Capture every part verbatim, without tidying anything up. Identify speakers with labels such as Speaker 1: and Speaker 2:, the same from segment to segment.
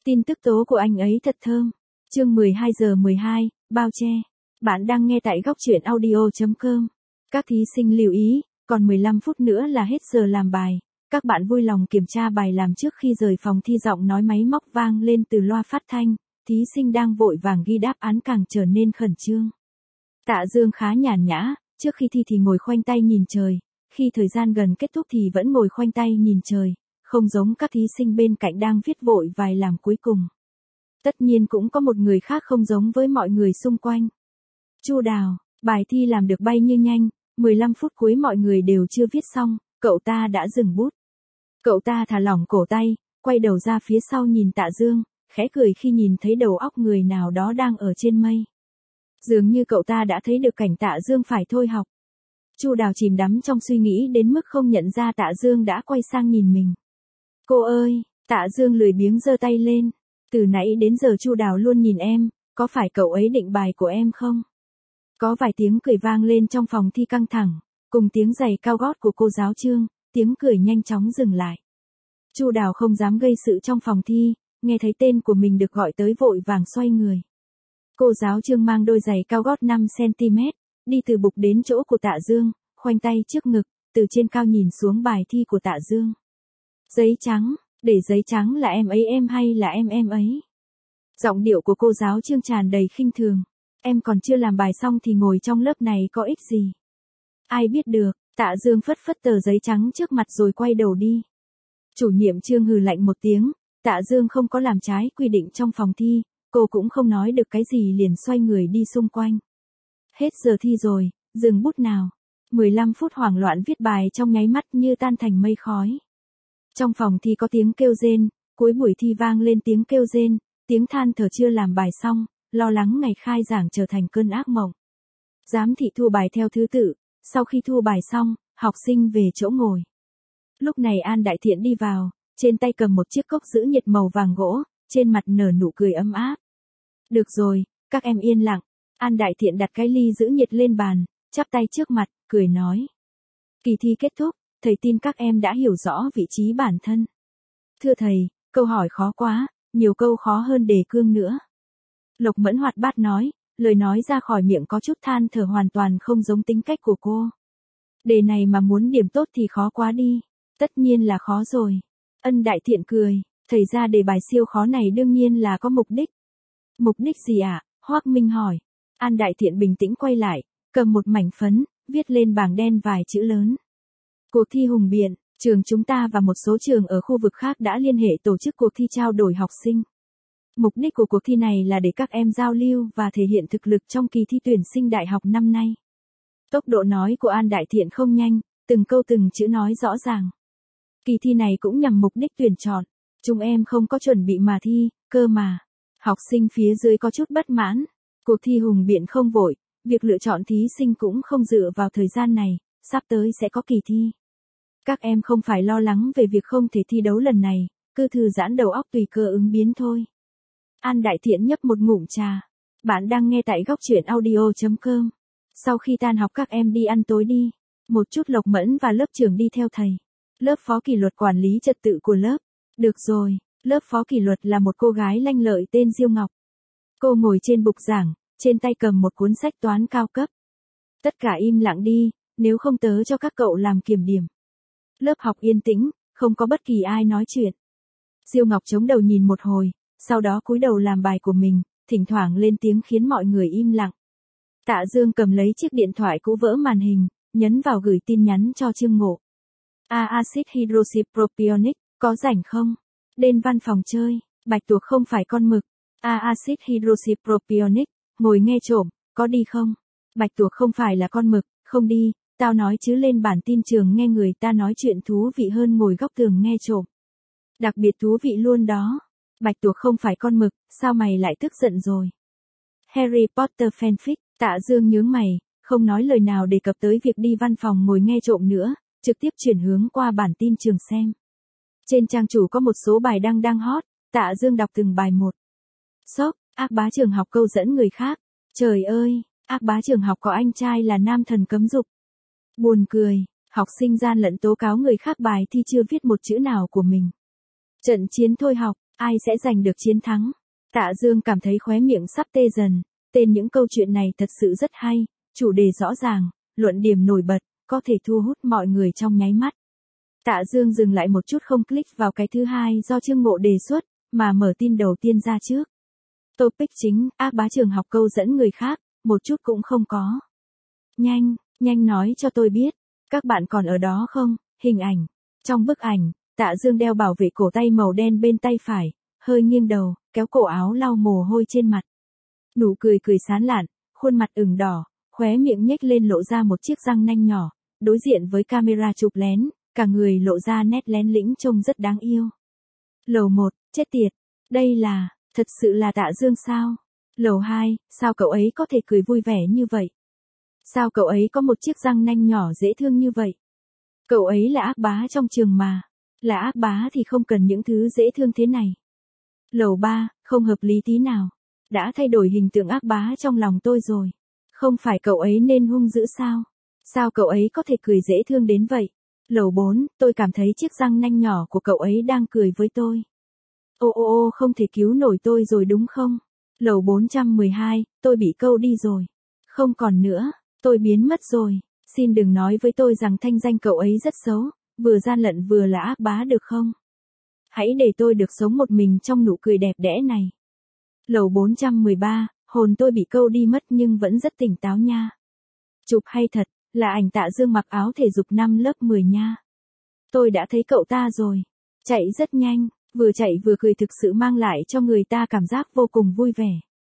Speaker 1: Tin tức tố của anh ấy thật thơm. Chương mười hai giờ mười hai, bao che. Bạn đang nghe tại góc truyện audio chấm com. Các thí sinh lưu ý, còn mười lăm phút nữa là hết giờ làm bài. Các bạn vui lòng kiểm tra bài làm trước khi rời phòng thi. Giọng nói máy móc vang lên từ loa phát thanh. Thí sinh đang vội vàng ghi đáp án càng trở nên khẩn trương. Tạ Dương khá nhàn nhã, trước khi thi thì ngồi khoanh tay nhìn trời, khi thời gian gần kết thúc thì vẫn ngồi khoanh tay nhìn trời, không giống các thí sinh bên cạnh đang viết vội vài làm cuối cùng. Tất nhiên cũng có một người khác không giống với mọi người xung quanh. Chu Đào, bài thi làm được bay như nhanh, mười lăm phút cuối mọi người đều chưa viết xong, cậu ta đã dừng bút. Cậu ta thả lỏng cổ tay, quay đầu ra phía sau nhìn Tạ Dương, khẽ cười khi nhìn thấy đầu óc người nào đó đang ở trên mây. Dường như cậu ta đã thấy được cảnh Tạ Dương phải thôi học. Chu Đào chìm đắm trong suy nghĩ đến mức không nhận ra Tạ Dương đã quay sang nhìn mình. Cô ơi, Tạ Dương lười biếng giơ tay lên. Từ nãy đến giờ Chu Đào luôn nhìn em, có phải cậu ấy định bài của em không? Có vài tiếng cười vang lên trong phòng thi căng thẳng, cùng tiếng giày cao gót của cô giáo Trương, tiếng cười nhanh chóng dừng lại. Chu Đào không dám gây sự trong phòng thi, nghe thấy tên của mình được gọi tới vội vàng xoay người. Cô giáo Trương mang đôi giày cao gót năm xăng ti mét, đi từ bục đến chỗ của Tạ Dương, khoanh tay trước ngực, từ trên cao nhìn xuống bài thi của Tạ Dương. Giấy trắng, để giấy trắng là em ấy em hay là em em ấy? Giọng điệu của cô giáo Trương tràn đầy khinh thường. Em còn chưa làm bài xong thì ngồi trong lớp này có ích gì? Ai biết được, Tạ Dương phất phất tờ giấy trắng trước mặt rồi quay đầu đi. Chủ nhiệm Trương hừ lạnh một tiếng, Tạ Dương không có làm trái quy định trong phòng thi, cô cũng không nói được cái gì liền xoay người đi xung quanh. Hết giờ thi rồi, dừng bút nào. mười lăm phút hoảng loạn viết bài trong nháy mắt như tan thành mây khói. Trong phòng thi có tiếng kêu rên, cuối buổi thi vang lên tiếng kêu rên, tiếng than thở chưa làm bài xong, lo lắng ngày khai giảng trở thành cơn ác mộng. Giám thị thu bài theo thứ tự, sau khi thu bài xong, học sinh về chỗ ngồi. Lúc này An Đại Thiện đi vào, trên tay cầm một chiếc cốc giữ nhiệt màu vàng gỗ, trên mặt nở nụ cười ấm áp. Được rồi, các em yên lặng. An Đại Thiện đặt cái ly giữ nhiệt lên bàn, chắp tay trước mặt, cười nói. Kỳ thi kết thúc, thầy tin các em đã hiểu rõ vị trí bản thân. Thưa thầy, câu hỏi khó quá, nhiều câu khó hơn đề cương nữa. Lộc Mẫn hoạt bát nói, lời nói ra khỏi miệng có chút than thở hoàn toàn không giống tính cách của cô. Đề này mà muốn điểm tốt thì khó quá đi. Tất nhiên là khó rồi. Ân Đại Thiện cười, thầy ra đề bài siêu khó này đương nhiên là có mục đích. Mục đích gì ạ? À? Hoắc Minh hỏi. An Đại Thiện bình tĩnh quay lại, cầm một mảnh phấn, viết lên bảng đen vài chữ lớn. Cuộc thi hùng biện, trường chúng ta và một số trường ở khu vực khác đã liên hệ tổ chức cuộc thi trao đổi học sinh. Mục đích của cuộc thi này là để các em giao lưu và thể hiện thực lực trong kỳ thi tuyển sinh đại học năm nay. Tốc độ nói của An Đại Thiện không nhanh, từng câu từng chữ nói rõ ràng. Kỳ thi này cũng nhằm mục đích tuyển chọn. Chúng em không có chuẩn bị mà thi, cơ mà. Học sinh phía dưới có chút bất mãn. Cuộc thi hùng biện không vội, việc lựa chọn thí sinh cũng không dựa vào thời gian này, sắp tới sẽ có kỳ thi. Các em không phải lo lắng về việc không thể thi đấu lần này, cứ thư giãn đầu óc tùy cơ ứng biến thôi. An Đại Thiện nhấp một ngụm trà. Bạn đang nghe tại góc truyện audio chấm com. Sau khi tan học các em đi ăn tối đi. Một chút Lộc Mẫn và lớp trưởng đi theo thầy. Lớp phó kỷ luật quản lý trật tự của lớp. Được rồi, lớp phó kỷ luật là một cô gái lanh lợi tên Diêu Ngọc. Cô ngồi trên bục giảng, trên tay cầm một cuốn sách toán cao cấp. Tất cả im lặng đi, nếu không tớ cho các cậu làm kiểm điểm. Lớp học yên tĩnh, không có bất kỳ ai nói chuyện. Diêu Ngọc chống đầu nhìn một hồi, sau đó cúi đầu làm bài của mình, thỉnh thoảng lên tiếng khiến mọi người im lặng. Tạ Dương cầm lấy chiếc điện thoại cũ vỡ màn hình, nhấn vào gửi tin nhắn cho Trương Ngộ. A acid hydroxypropionic, có rảnh không? Đến văn phòng chơi, Bạch Tuộc không phải con mực. A acid hydroxypropionic, ngồi nghe trộm, có đi không? Bạch Tuộc không phải là con mực, không đi, tao nói chứ lên bản tin trường nghe người ta nói chuyện thú vị hơn ngồi góc tường nghe trộm. Đặc biệt thú vị luôn đó. Bạch Tuộc không phải con mực, sao mày lại tức giận rồi? Harry Potter fanfic, Tạ Dương nhướng mày, không nói lời nào đề cập tới việc đi văn phòng ngồi nghe trộm nữa, trực tiếp chuyển hướng qua bản tin trường xem. Trên trang chủ có một số bài đăng đang hot, Tạ Dương đọc từng bài một. Sốc, ác bá trường học câu dẫn người khác. Trời ơi, ác bá trường học có anh trai là nam thần cấm dục. Buồn cười, học sinh gian lận tố cáo người khác bài thi chưa viết một chữ nào của mình. Trận chiến thôi học, Ai sẽ giành được chiến thắng? Tạ Dương cảm thấy khóe miệng sắp tê dần, tên những câu chuyện này thật sự rất hay, chủ đề rõ ràng, luận điểm nổi bật, có thể thu hút mọi người trong nháy mắt. Tạ Dương dừng lại một chút không click vào cái thứ hai do Trương Ngộ đề xuất, mà mở tin đầu tiên ra trước. Topic chính, ác bá trường học câu dẫn người khác, một chút cũng không có. Nhanh, nhanh nói cho tôi biết, các bạn còn ở đó không? Hình ảnh. Trong bức ảnh, Tạ Dương đeo bảo vệ cổ tay màu đen bên tay phải, hơi nghiêng đầu, kéo cổ áo lau mồ hôi trên mặt. Nụ cười cười sán lạn, khuôn mặt ửng đỏ, khóe miệng nhếch lên lộ ra một chiếc răng nanh nhỏ, đối diện với camera chụp lén, cả người lộ ra nét lén lĩnh trông rất đáng yêu. Lầu một, chết tiệt, đây là, thật sự là Tạ Dương sao? Lầu hai, sao cậu ấy có thể cười vui vẻ như vậy? Sao cậu ấy có một chiếc răng nanh nhỏ dễ thương như vậy? Cậu ấy là ác bá trong trường mà, là ác bá thì không cần những thứ dễ thương thế này. Lầu ba, không hợp lý tí nào, đã thay đổi hình tượng ác bá trong lòng tôi rồi. Không phải cậu ấy nên hung dữ sao? Sao cậu ấy có thể cười dễ thương đến vậy? Lầu bốn, tôi cảm thấy chiếc răng nanh nhỏ của cậu ấy đang cười với tôi. Ô ô ô không thể cứu nổi tôi rồi đúng không? Lầu bốn trăm mười hai, tôi bị câu đi rồi. Không còn nữa, tôi biến mất rồi. Xin đừng nói với tôi rằng thanh danh cậu ấy rất xấu, vừa gian lận vừa là ác bá được không? Hãy để tôi được sống một mình trong nụ cười đẹp đẽ này. Lầu bốn trăm mười ba, hồn tôi bị câu đi mất nhưng vẫn rất tỉnh táo nha. Chụp hay thật, là ảnh Tạ Dương mặc áo thể dục năm lớp mười nha. Tôi đã thấy cậu ta rồi. Chạy rất nhanh, vừa chạy vừa cười thực sự mang lại cho người ta cảm giác vô cùng vui vẻ.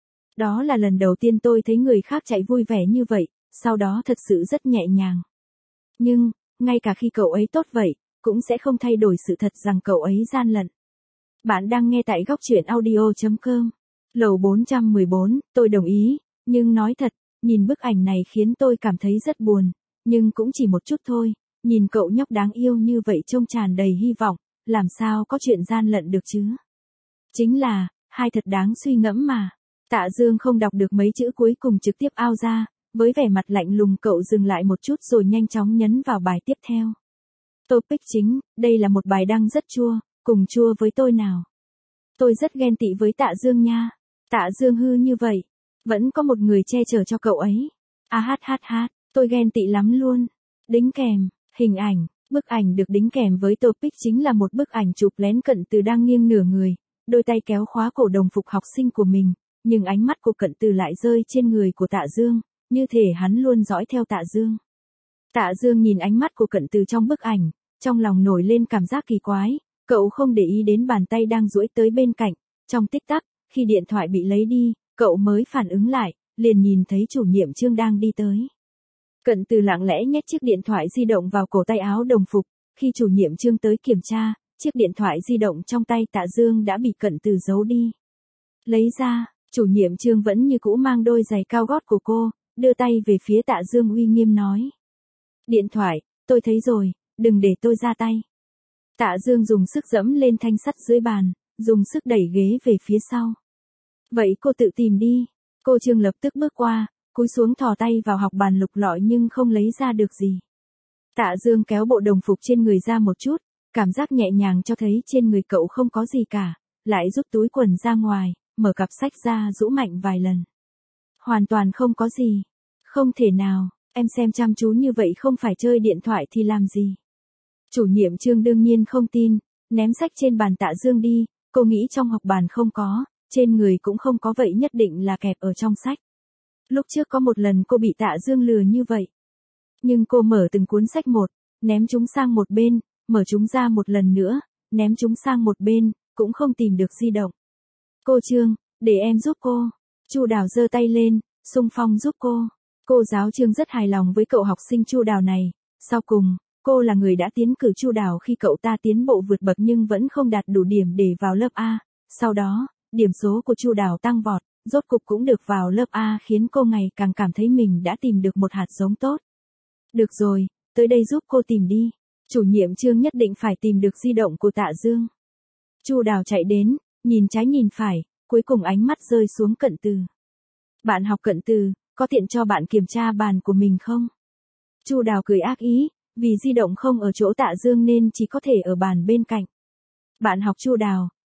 Speaker 1: Đó là lần đầu tiên tôi thấy người khác chạy vui vẻ như vậy, sau đó thật sự rất nhẹ nhàng. Nhưng, ngay cả khi cậu ấy tốt vậy, cũng sẽ không thay đổi sự thật rằng cậu ấy gian lận. Bạn đang nghe tại góc truyện audio chấm com. Lầu bốn trăm mười bốn, tôi đồng ý, nhưng nói thật, nhìn bức ảnh này khiến tôi cảm thấy rất buồn, nhưng cũng chỉ một chút thôi, nhìn cậu nhóc đáng yêu như vậy trông tràn đầy hy vọng, làm sao có chuyện gian lận được chứ? Chính là, hai thật đáng suy ngẫm mà. Tạ Dương không đọc được mấy chữ cuối cùng trực tiếp ao ra, với vẻ mặt lạnh lùng cậu dừng lại một chút rồi nhanh chóng nhấn vào bài tiếp theo. Topic chính, đây là một bài đăng rất chua, cùng chua với tôi nào. Tôi rất ghen tị với Tạ Dương nha. Tạ Dương hư như vậy, vẫn có một người che chở cho cậu ấy. À hát hát hát, tôi ghen tị lắm luôn. Đính kèm, hình ảnh, bức ảnh được đính kèm với topic chính là một bức ảnh chụp lén Cận Từ đang nghiêng nửa người, đôi tay kéo khóa cổ đồng phục học sinh của mình, nhưng ánh mắt của Cận Từ lại rơi trên người của Tạ Dương, như thể hắn luôn dõi theo Tạ Dương. Tạ Dương nhìn ánh mắt của Cận Từ trong bức ảnh, trong lòng nổi lên cảm giác kỳ quái, cậu không để ý đến bàn tay đang duỗi tới bên cạnh, trong tích tắc, khi điện thoại bị lấy đi, cậu mới phản ứng lại, liền nhìn thấy chủ nhiệm Trương đang đi tới. Cận Từ lặng lẽ nhét chiếc điện thoại di động vào cổ tay áo đồng phục, khi chủ nhiệm Trương tới kiểm tra, chiếc điện thoại di động trong tay Tạ Dương đã bị Cận Từ giấu đi. Lấy ra, chủ nhiệm Trương vẫn như cũ mang đôi giày cao gót của cô, đưa tay về phía Tạ Dương uy nghiêm nói. Điện thoại, tôi thấy rồi, đừng để tôi ra tay. Tạ Dương dùng sức giẫm lên thanh sắt dưới bàn, dùng sức đẩy ghế về phía sau. Vậy cô tự tìm đi. Cô Trương lập tức bước qua, cúi xuống thò tay vào học bàn lục lọi nhưng không lấy ra được gì. Tạ Dương kéo bộ đồng phục trên người ra một chút, cảm giác nhẹ nhàng cho thấy trên người cậu không có gì cả, lại rút túi quần ra ngoài, mở cặp sách ra rũ mạnh vài lần. Hoàn toàn không có gì. Không thể nào, em xem chăm chú như vậy không phải chơi điện thoại thì làm gì. Chủ nhiệm Trương đương nhiên không tin, ném sách trên bàn Tạ Dương đi, cô nghĩ trong học bàn không có, trên người cũng không có vậy nhất định là kẹp ở trong sách. Lúc trước có một lần cô bị Tạ Dương lừa như vậy. Nhưng cô mở từng cuốn sách một, ném chúng sang một bên, mở chúng ra một lần nữa, ném chúng sang một bên, cũng không tìm được di động. Cô Trương, để em giúp cô. Chu Đào giơ tay lên, xung phong giúp cô. Cô giáo Trương rất hài lòng với cậu học sinh Chu Đào này. Sau cùng, cô là người đã tiến cử Chu Đào khi cậu ta tiến bộ vượt bậc nhưng vẫn không đạt đủ điểm để vào lớp A. Sau đó, điểm số của Chu Đào tăng vọt, rốt cục cũng được vào lớp A khiến cô ngày càng cảm thấy mình đã tìm được một hạt giống tốt. Được rồi, tới đây giúp cô tìm đi. Chủ nhiệm Trương nhất định phải tìm được di động của Tạ Dương. Chu Đào chạy đến, nhìn trái nhìn phải, cuối cùng ánh mắt rơi xuống Cận Từ. Bạn học Cận Từ, có tiện cho bạn kiểm tra bàn của mình không? Chu Đào cười ác ý, vì di động không ở chỗ Tạ Dương nên chỉ có thể ở bàn bên cạnh. Bạn học Chu Đào,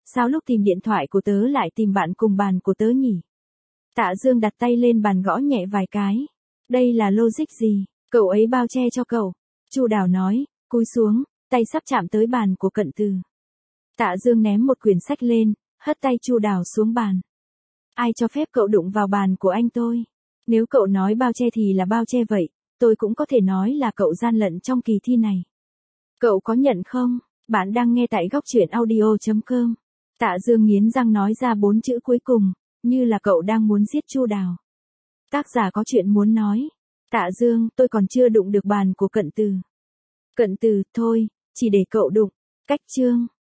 Speaker 1: sao lúc tìm điện thoại của tớ lại tìm bạn cùng bàn của tớ nhỉ? Tạ Dương đặt tay lên bàn gõ nhẹ vài cái. Đây là logic gì? Cậu ấy bao che cho cậu. Chu Đào nói, cúi xuống, tay sắp chạm tới bàn của Cận Từ. Tạ Dương ném một quyển sách lên, hất tay Chu Đào xuống bàn. Ai cho phép cậu đụng vào bàn của anh tôi? Nếu cậu nói bao che thì là bao che vậy, tôi cũng có thể nói là cậu gian lận trong kỳ thi này. Cậu có nhận không? Bạn đang nghe tại góc truyện audio chấm com. Tạ Dương nghiến răng nói ra bốn chữ cuối cùng, như là cậu đang muốn giết Chu Đào. Tác giả có chuyện muốn nói. Tạ Dương, tôi còn chưa đụng được bàn của Cận Từ. Cận Từ, thôi, chỉ để cậu đụng. Cách chương.